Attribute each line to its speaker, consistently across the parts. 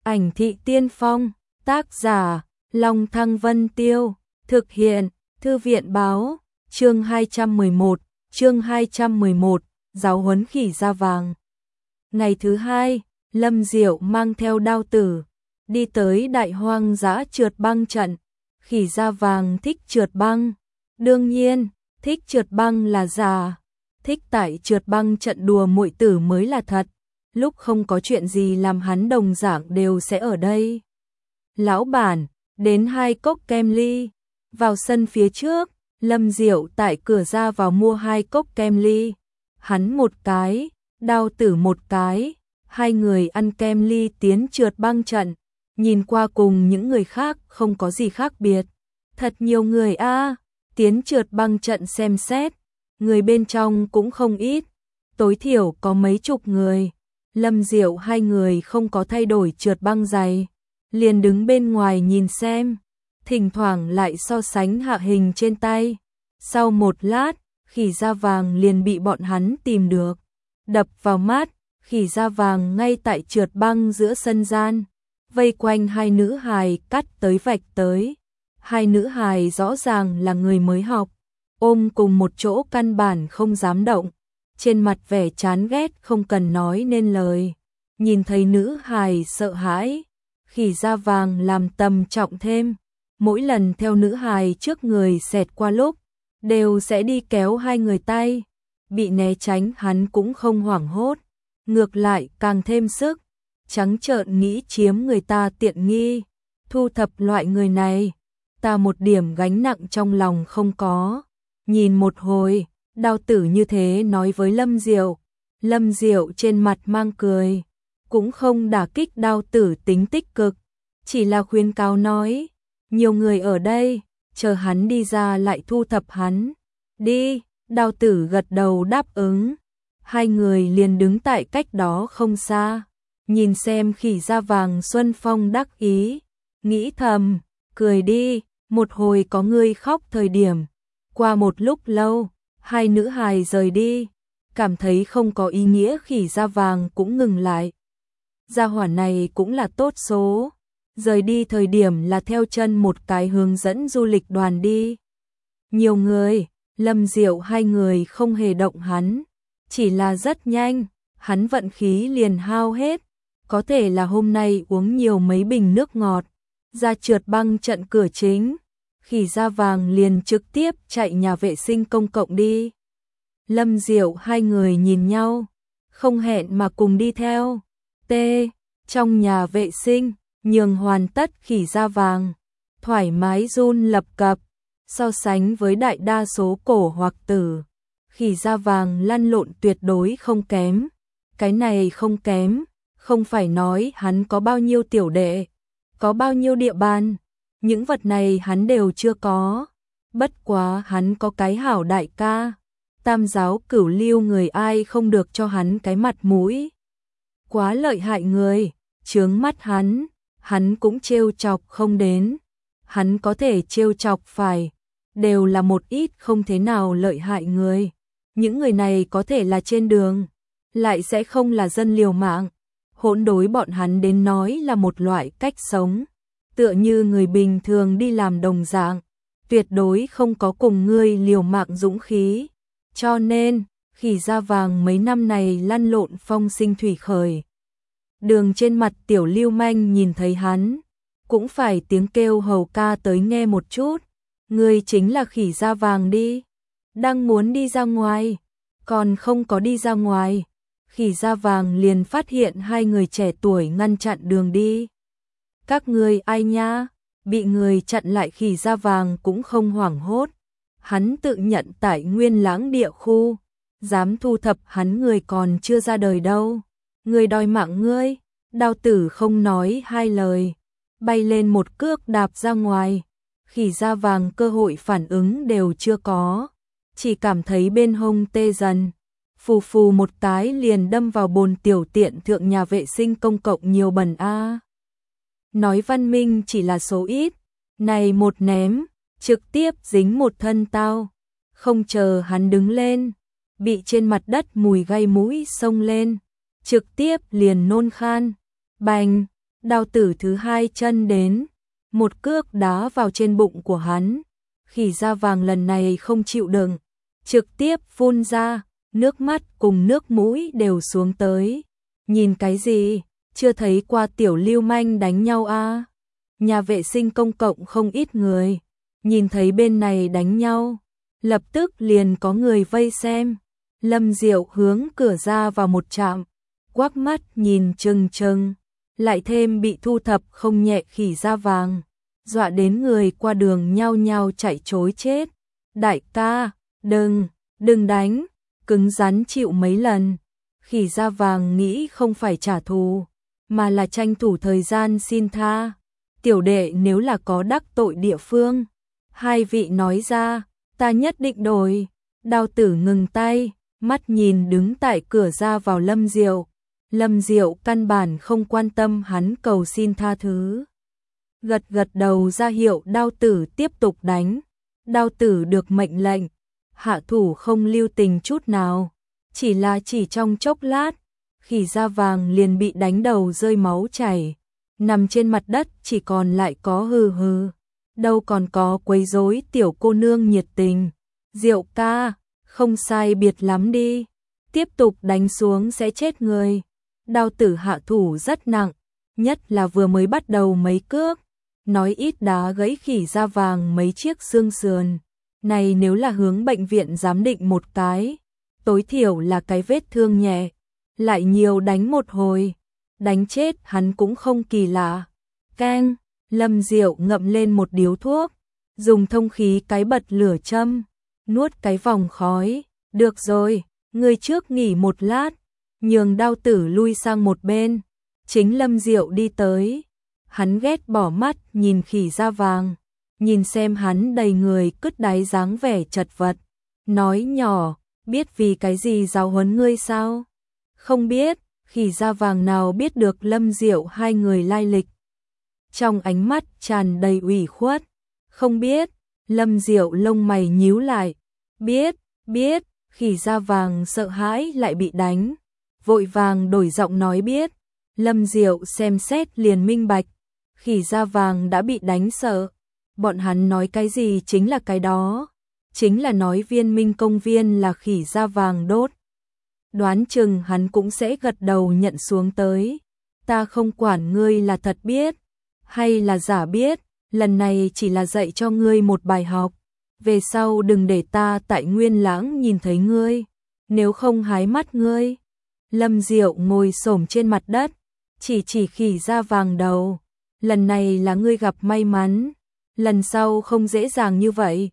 Speaker 1: Ảnh thị tiên phong, tác giả, Long Thăng Vân Tiêu, thực hiện, Thư viện báo, chương 211, giáo huấn khỉ da vàng. Ngày thứ hai, Lâm Diệu mang theo đao tử, đi tới đại hoang dã trượt băng trận. Khỉ da vàng thích trượt băng, đương nhiên, thích trượt băng là giả, thích tại trượt băng trận đùa muội tử mới là thật. Lúc không có chuyện gì làm hắn đồng dạng đều sẽ ở đây. Lão bản, đến 2 cốc kem ly. Vào sân phía trước, Lâm Diệu tại cửa ra vào mua 2 cốc kem ly. Hắn một cái, đao tử một cái, hai người ăn kem ly tiến trượt băng trận. Nhìn qua cùng những người khác không có gì khác biệt. Thật nhiều người a, tiến trượt băng trận xem xét. Người bên trong cũng không ít, tối thiểu có mấy chục người. Lâm Diệu hai người không có thay đổi trượt băng giày, liền đứng bên ngoài nhìn xem, thỉnh thoảng lại so sánh hạ hình trên tay. Sau một lát, khỉ da vàng liền bị bọn hắn tìm được. Đập vào mắt, khỉ da vàng ngay tại trượt băng giữa sân gian, vây quanh hai nữ hài cắt tới vạch tới. Hai nữ hài rõ ràng là người mới học, ôm cùng một chỗ căn bản không dám động. Trên mặt vẻ chán ghét không cần nói nên lời. Nhìn thấy nữ hài sợ hãi, khỉ da vàng làm tầm trọng thêm. Mỗi lần theo nữ hài trước người xẹt qua lúc, đều sẽ đi kéo hai người tay. Bị né tránh hắn cũng không hoảng hốt, ngược lại càng thêm sức. Trắng trợn nghĩ chiếm người ta tiện nghi, thu thập loại người này. Ta một điểm gánh nặng trong lòng không có. Nhìn một hồi, đao tử như thế nói với Lâm Diệu. Lâm Diệu trên mặt mang cười, cũng không đả kích đao tử tính tích cực, chỉ là khuyên cáo nói, nhiều người ở đây, chờ hắn đi ra lại thu thập hắn. Đi, đao tử gật đầu đáp ứng. Hai người liền đứng tại cách đó không xa, nhìn xem khỉ da vàng Xuân Phong đắc ý, nghĩ thầm, cười đi, một hồi có người khóc thời điểm. Qua một lúc lâu, hai nữ hài rời đi, cảm thấy không có ý nghĩa khỉ da vàng cũng ngừng lại. Gia hỏa này cũng là tốt số, rời đi thời điểm là theo chân một cái hướng dẫn du lịch đoàn đi. Nhiều người, Lâm Diệu hai người không hề động hắn, chỉ là rất nhanh, hắn vận khí liền hao hết, có thể là hôm nay uống nhiều mấy bình nước ngọt, ra trượt băng trận cửa chính. Khỉ da vàng liền trực tiếp chạy nhà vệ sinh công cộng đi. Lâm Diệu hai người nhìn nhau, không hẹn mà cùng đi theo. Trong nhà vệ sinh, nhường hoàn tất khỉ da vàng, thoải mái run lập cập, so sánh với đại đa số cổ hoặc tử. Khỉ da vàng lăn lộn tuyệt đối không kém. Cái này không kém, không phải nói hắn có bao nhiêu tiểu đệ, có bao nhiêu địa bàn. Những vật này hắn đều chưa có, bất quá hắn có cái hảo đại ca. Tam giáo cửu lưu người ai không được cho hắn cái mặt mũi. Quá lợi hại người, chướng mắt hắn cũng trêu chọc không đến. Hắn có thể trêu chọc phải, đều là một ít không thế nào lợi hại người. Những người này có thể là trên đường, lại sẽ không là dân liều mạng. Hỗn đối bọn hắn đến nói là một loại cách sống. Tựa như người bình thường đi làm đồng dạng, tuyệt đối không có cùng ngươi liều mạng dũng khí. Cho nên, khỉ da vàng mấy năm này lăn lộn phong sinh thủy khởi. Đường trên mặt tiểu lưu manh nhìn thấy hắn, cũng phải tiếng kêu hầu ca tới nghe một chút. Ngươi chính là khỉ da vàng đi, đang muốn đi ra ngoài, còn không có đi ra ngoài. Khỉ da vàng liền phát hiện hai người trẻ tuổi ngăn chặn đường đi. Các ngươi ai nha? Bị người chặn lại khỉ da vàng cũng không hoảng hốt. Hắn tự nhận tại Nguyên Lãng địa khu, dám thu thập hắn người còn chưa ra đời đâu. Người đòi mạng ngươi, đao tử không nói hai lời, bay lên một cước đạp ra ngoài. Khỉ da vàng cơ hội phản ứng đều chưa có, chỉ cảm thấy bên hông tê dần. Phù phù một cái liền đâm vào bồn tiểu tiện thượng nhà vệ sinh công cộng nhiều bẩn a. Nói văn minh chỉ là số ít, này một ném, trực tiếp dính một thân tao. Không chờ hắn đứng lên, bị trên mặt đất mùi gây mũi xông lên, trực tiếp liền nôn khan. Bành, Đao tử thứ hai chân đến, một cước đá vào trên bụng của hắn. Khỉ da vàng lần này không chịu đựng, trực tiếp phun ra, nước mắt cùng nước mũi đều xuống tới. Nhìn cái gì, chưa thấy qua tiểu lưu manh đánh nhau à? Nhà vệ sinh công cộng không ít người, nhìn thấy bên này đánh nhau, lập tức liền có người vây xem. Lâm Diệu hướng cửa ra vào một trạm, quắc mắt nhìn chừng chừng, lại thêm bị thu thập không nhẹ khỉ da vàng, dọa đến người qua đường nhao nhao chạy trối chết. Đại ca, đừng đánh, cứng rắn chịu mấy lần. Khỉ da vàng nghĩ không phải trả thù, mà là tranh thủ thời gian xin tha. Tiểu đệ nếu là có đắc tội địa phương, hai vị nói ra, ta nhất định đổi. Đao tử ngừng tay, mắt nhìn đứng tại cửa ra vào Lâm Diệu. Lâm Diệu căn bản không quan tâm hắn cầu xin tha thứ. Gật đầu ra hiệu đao tử tiếp tục đánh. Đao tử được mệnh lệnh, hạ thủ không lưu tình chút nào. Chỉ trong chốc lát, khỉ da vàng liền bị đánh đầu rơi máu chảy. Nằm trên mặt đất chỉ còn lại có hừ hừ. Đâu còn có quấy rối tiểu cô nương nhiệt tình. Diệu ca, không sai biệt lắm đi. Tiếp tục đánh xuống sẽ chết người. Đao tử hạ thủ rất nặng, nhất là vừa mới bắt đầu mấy cước. Nói ít đá gãy khỉ da vàng mấy chiếc xương sườn. Này nếu là hướng bệnh viện giám định một cái, tối thiểu là cái vết thương nhẹ. Lại nhiều đánh một hồi, đánh chết hắn cũng không kỳ lạ. Keng, Lâm Diệu ngậm lên một điếu thuốc, dùng thông khí cái bật lửa châm, nuốt cái vòng khói. Được rồi, ngươi trước nghỉ một lát, nhường đao tử lui sang một bên. Chính Lâm Diệu đi tới, hắn ghét bỏ mắt nhìn khỉ da vàng, nhìn xem hắn đầy người cứt đáy dáng vẻ chật vật, nói nhỏ, biết vì cái gì giáo huấn ngươi sao? Không biết. Khỉ da vàng nào biết được Lâm Diệu hai người lai lịch. Trong ánh mắt tràn đầy ủy khuất. Không biết. Lâm Diệu lông mày nhíu lại. Biết. Khỉ da vàng sợ hãi lại bị đánh, vội vàng đổi giọng nói biết. Lâm Diệu xem xét liền minh bạch, khỉ da vàng đã bị đánh sợ. Bọn hắn nói cái gì chính là cái đó, chính là nói Viên Minh công viên là khỉ da vàng đốt. Đoán chừng hắn cũng sẽ gật đầu nhận xuống tới. Ta không quản ngươi là thật biết hay là giả biết, lần này chỉ là dạy cho ngươi một bài học. Về sau đừng để ta tại Nguyên Lãng nhìn thấy ngươi, nếu không hái mắt ngươi. Lâm Diệu ngồi xổm trên mặt đất, chỉ khỉ da vàng đầu. Lần này là ngươi gặp may mắn, lần sau không dễ dàng như vậy.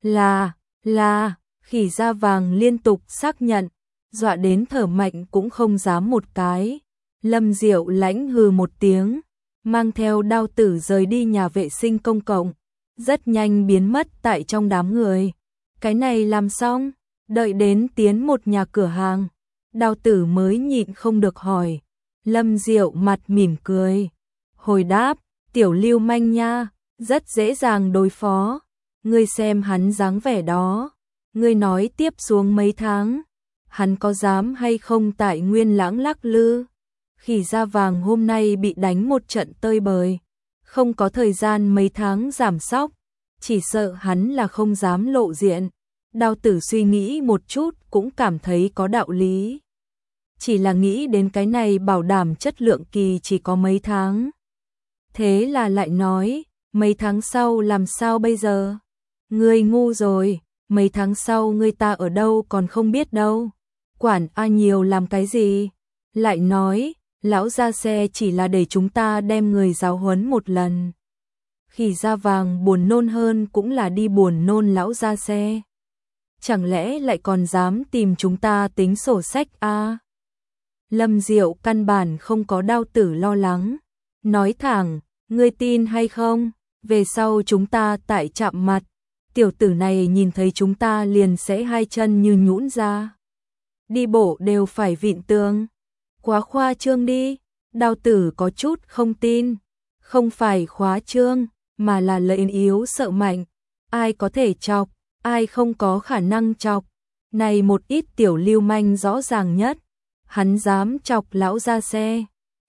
Speaker 1: Là, khỉ da vàng liên tục xác nhận, dọa đến thở mạnh cũng không dám một cái. Lâm Diệu lãnh hừ một tiếng, mang theo đao tử rời đi nhà vệ sinh công cộng, rất nhanh biến mất tại trong đám người. Cái này làm xong, đợi đến tiến một nhà cửa hàng, đao tử mới nhịn không được hỏi. Lâm Diệu mặt mỉm cười, hồi đáp, tiểu lưu manh nha, rất dễ dàng đối phó. Ngươi xem hắn dáng vẻ đó, ngươi nói tiếp xuống mấy tháng, hắn có dám hay không tại Nguyên Lãng lắc lư. Khỉ da vàng hôm nay bị đánh một trận tơi bời, không có thời gian mấy tháng giảm sóc, chỉ sợ hắn là không dám lộ diện. Đao tử suy nghĩ một chút cũng cảm thấy có đạo lý. Chỉ là nghĩ đến cái này bảo đảm chất lượng kỳ chỉ có mấy tháng. Thế là lại nói, mấy tháng sau làm sao bây giờ? Ngươi ngu rồi, mấy tháng sau ngươi ta ở đâu còn không biết đâu. Quản ai nhiều làm cái gì? Lại nói, lão ra xe chỉ là để chúng ta đem người giáo huấn một lần. Khỉ da vàng buồn nôn hơn cũng là đi buồn nôn lão ra xe. Chẳng lẽ lại còn dám tìm chúng ta tính sổ sách à? Lâm Diệu căn bản không có đao tử lo lắng. Nói thẳng, ngươi tin hay không? Về sau chúng ta tại chạm mặt, tiểu tử này nhìn thấy chúng ta liền sẽ hai chân như nhũn ra. Đi bộ đều phải vịn tường. Quá khoa trương đi. Đao tử có chút không tin. Không phải khóa trương, mà là lệnh yếu sợ mạnh. Ai có thể chọc, ai không có khả năng chọc. Này một ít tiểu lưu manh rõ ràng nhất. Hắn dám chọc lão ra xe.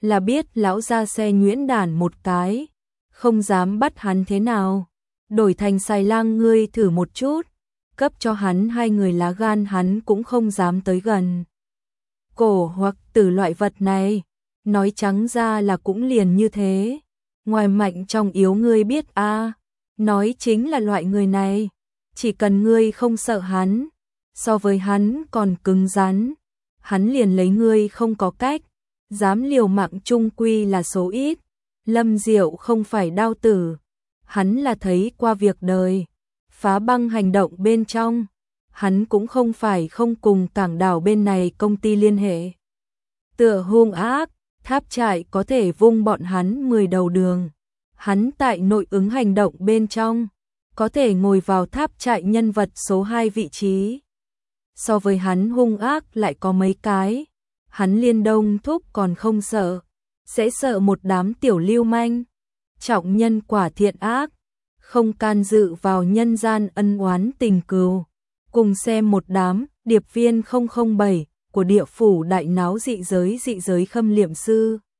Speaker 1: là biết lão ra xe nhuyễn đản một cái, không dám bắt hắn thế nào. Đổi thành Xài Lang ngươi thử một chút, cấp cho hắn 2 người lá gan hắn cũng không dám tới gần. Cổ hoặc tử loại vật này, nói trắng ra là cũng liền như thế. Ngoài mạnh trong yếu ngươi biết a, nói chính là loại người này, chỉ cần ngươi không sợ hắn, so với hắn còn cứng rắn, hắn liền lấy ngươi không có cách, dám liều mạng chung quy là số ít. Lâm Diệu không phải đao tử, hắn là thấy qua việc đời, phá băng hành động bên trong, hắn cũng không phải không cùng cảng đảo bên này công ty liên hệ. Tựa hung ác, tháp trại có thể vung bọn hắn 10 đầu đường, hắn tại nội ứng hành động bên trong, có thể ngồi vào tháp trại nhân vật số 2 vị trí. So với hắn hung ác lại có mấy cái, hắn Liên Đông thúc còn không sợ, sẽ sợ một đám tiểu lưu manh. Trọng nhân quả thiện ác, không can dự vào nhân gian ân oán tình cừu. Cùng xem một đám điệp viên 007 của địa phủ đại náo dị giới khâm liệm sư.